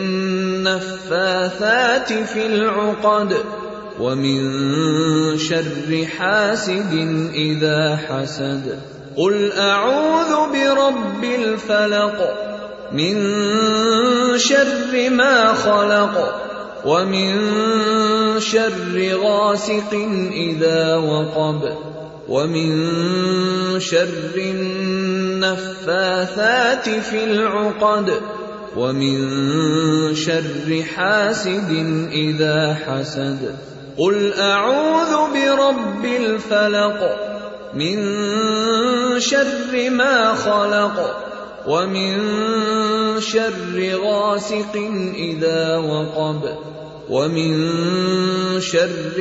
النفاثات في العقد ومن شر حاسد إذا حسد قل أعوذ برب الفلق من شر ما خلق ومن شر غاسق إذا وقب ومن شر النفاثات في العقد ومن شر حاسد إذا حسد. قل أعوذ برب الفلق من شر ما خلق ومن شر غاسق إذا وقب ومن شر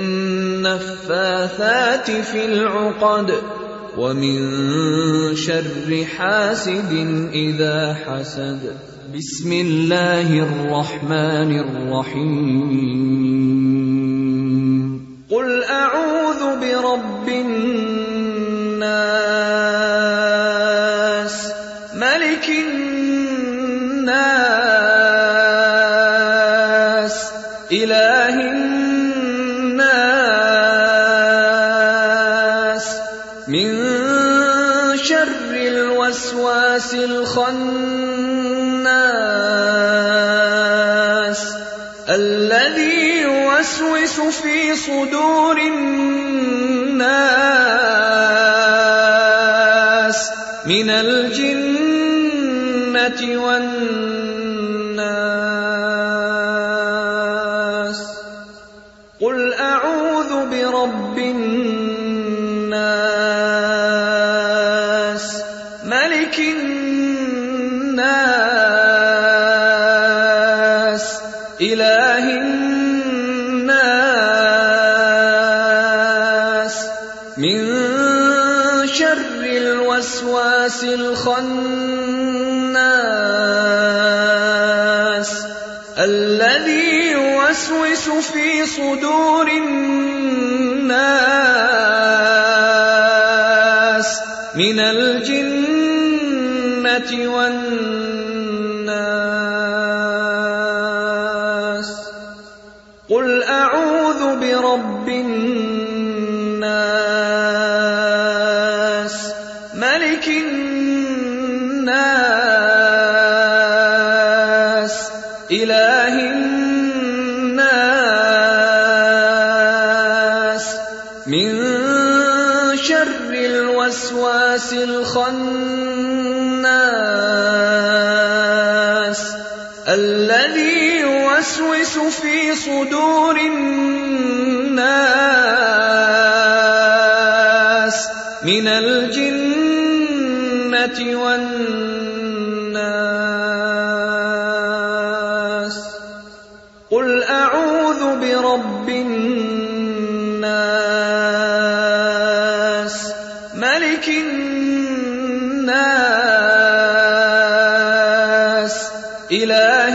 النفاثات في العقد ومن شر حاسد إذا حسد. بسم الله الرحمن الرحيم. قل أعوذ برب الناس ملك الناس إله الناس من شر الوسواس الخناس الذي يوسوس في صدور الناس من الجنة والناس. قل أعوذ برب الناس ملك الناس إله الناس من شر الوسواس الخناس الذي يوسوس في صدور الناس من الجنة والناس. قل أعوذ برب الناس ملك الناس إله الناس من شر الوسواس الخناس الذي يوسوس في صدور الناس من الجنة والناس. قل أعوذ برب الناس ملك الناس إله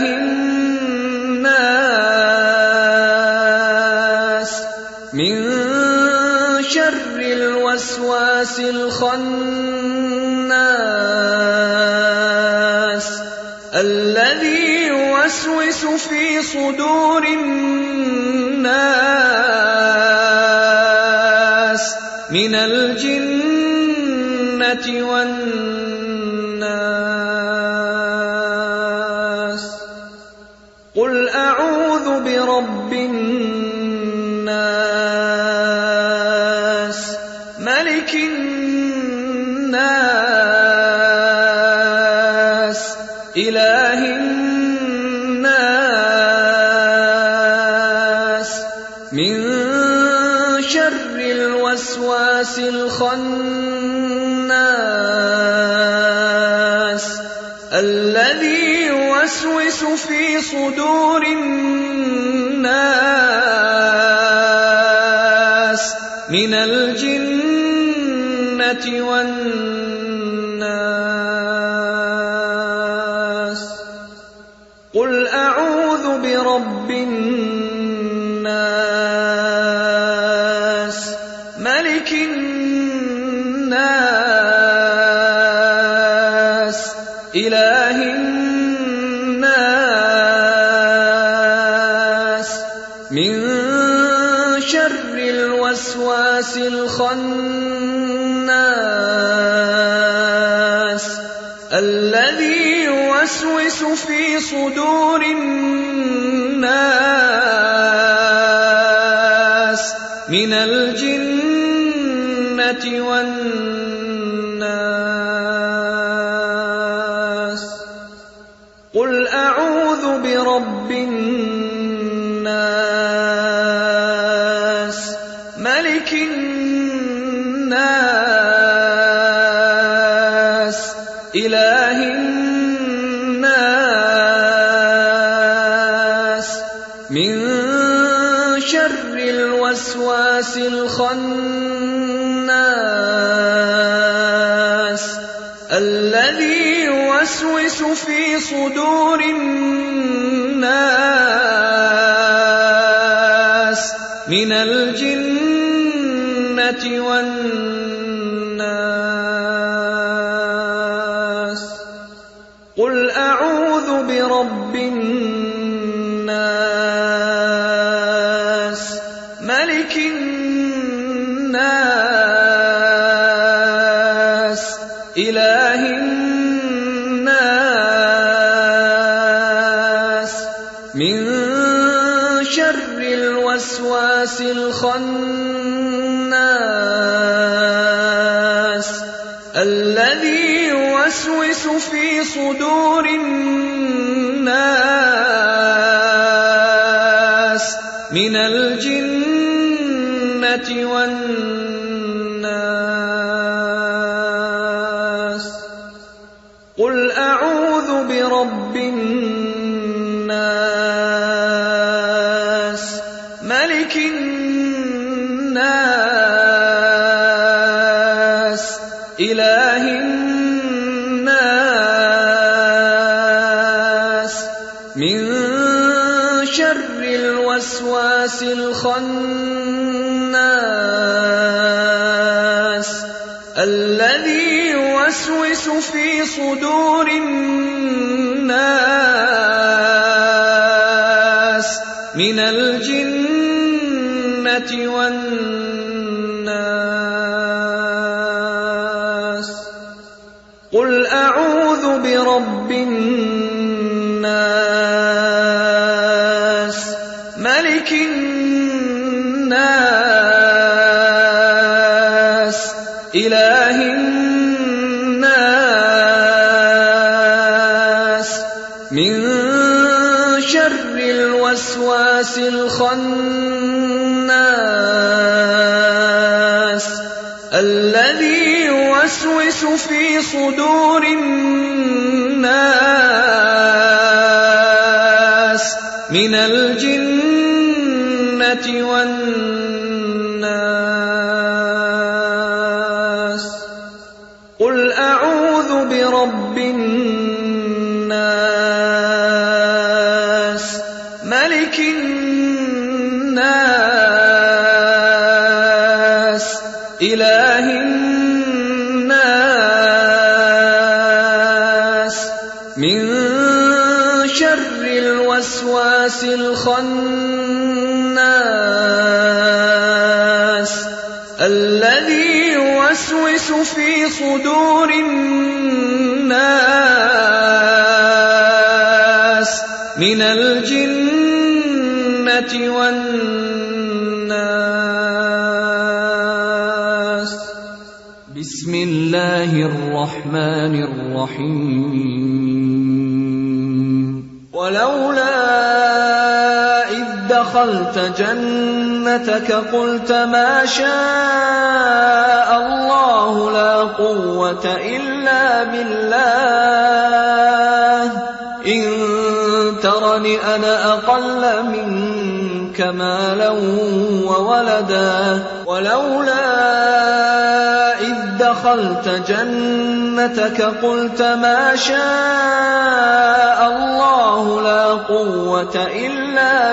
الناس من شر الوسواس الخناس الذي يوسوس في صدور الناس من الجنة والناس. قل أعوذ برب الناس ملك الناس إله الناس من شر الوسواس الخناس الذي يوسوس في صدور الناس من الجنة والناس. قل أعوذ برب الناس ملك الناس إله الناس من شر الوسواس الخناس الذي يوسوس في صدور الناس من الجنة والناس. قل برب الناس ملك الناس إله الناس من شر الوسواس الخناس الذي يوسوس في صدور الناس من الجنة والناس قل أعوذ برب الناس ملك الناس إله الناس من شر الوسواس الخناس الذي يوسوس في صدور الناس من الجنة والناس قل أعوذ برب الناس ملك الناس إله الناس من شر الوسواس الخناس الذي يوسوس في صدور الناس من الجنة والناس قل أعوذ برب الناس ملك الناس إله الناس من شر الوسواس الخناس الذي يوسوس في صدور الناس من الجنة والناس قل أعوذ برب الناس ملك الناس إله الناس من شر الوسواس الخناس الذي يوسوس في صدور الناس من الجنة والناس بسم الله الرحمن الرحيم ولولا إذ دخلت جنتك قلت ما شاء الله لا قوة إلا بالله إن ترني أنا أقل منك مالا وولدا ولولا إذ دخلت جنتك قلت ما شاء الله لا قوة إلا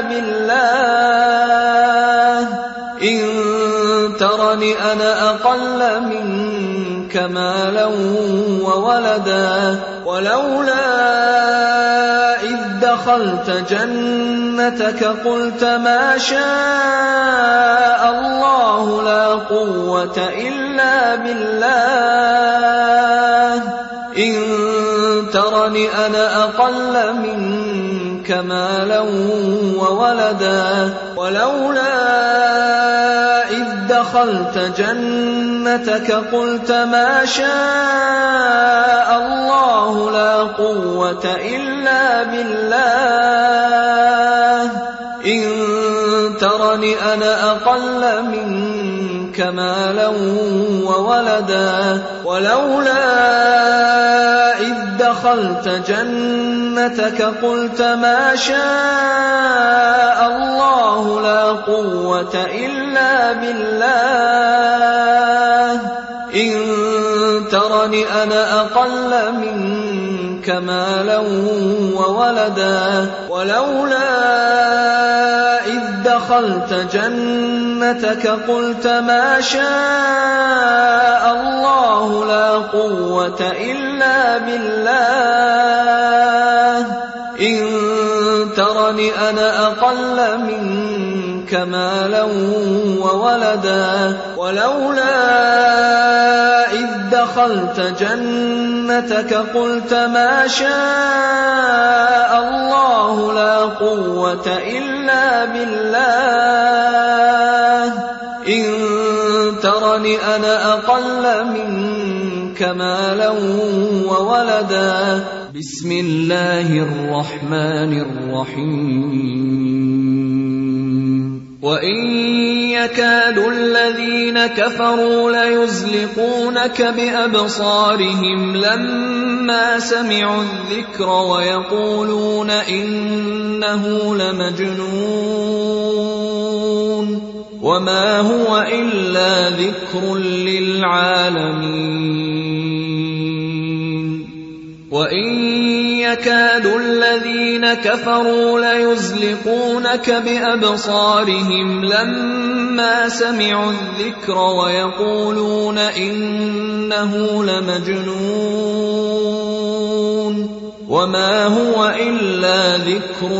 بالله إن ترني أنا أقل منك مالا وولدا ولولا إذ دخلت جنتك قلت ما شاء الله لا قوة إلا بالله إن ترني أنا أقل منك مالا وولدا ولولا إذ دخلت جنتك قلت ما شاء الله لا قوة إلا بالله إن ترني أنا أقل منك مالا وولدا ولولا إذ دخلت جنتك قلت ما شاء الله لا قوة إلا بالله إن ترني أنا أقل منك مالا وولدا ولولا إذ دخلت جنتك قلت ما شاء الله لا قوة إلا بالله إن ترني أنا أقل منك مالا وولدا ولولا إذ دخلت جنتك قلت ما شاء الله لا قوة إلا بالله إن ترني أنا أقل منك مالا وولدا بسم الله الرحمن الرحيم وإن يكاد الذين كفروا ليزلقونك بأبصارهم لما سمعوا الذكر ويقولون إنه لمجنون وما هو إلا ذكر للعالمين وإن يكاد الذين كفروا ليزلقونك بأبصارهم لما سمعوا الذكر ويقولون إنه لمجنون وما هو إلا ذكر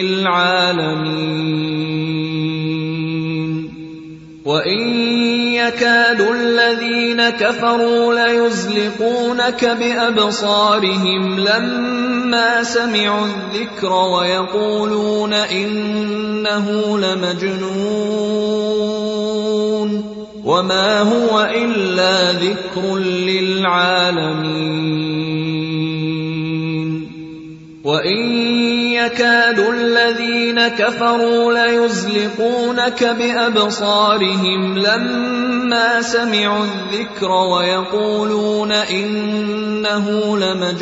للعالمين وإن يكاد الذين كفروا ليزلقونك بأبصارهم لما سمعوا الذكر ويقولون إنه لمجنون وما هو إلا ذكر للعالمين وإن يكاد الذين كفروا ليزلقونك بأبصارهم لما سمعوا الذكر ويقولون إنه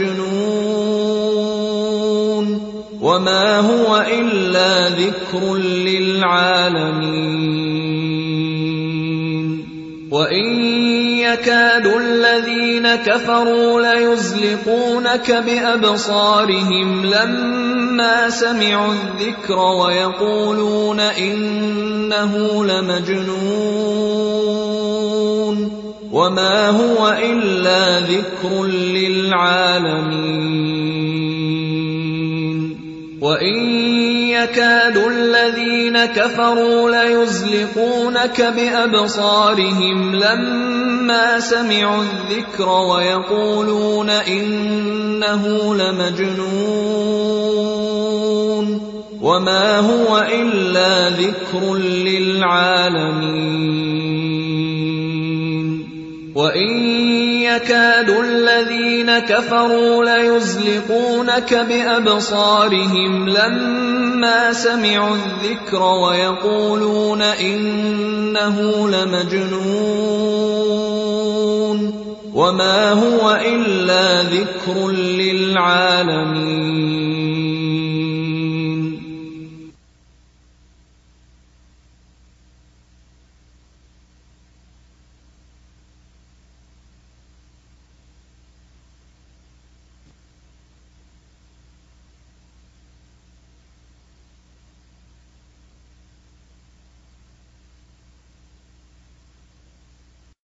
لمجنون وما هو إلا ذكر للعالمين وإن يكاد الذين كفروا ليزلقونك بأبصارهم لما سمعوا الذكر ويقولون إنه لمجنون وما هو إلا ذكر للعالمين وإن يكاد الذين كفروا ليزلقونك بأبصارهم لما سمعوا الذكر ويقولون إنه لمجنون وما هو إلا ذكر للعالمين وإن يكاد الذين كفروا ليزلقونك بأبصارهم لما سمعوا الذكر ويقولون إنه لمجنون وما هو إلا ذكر للعالمين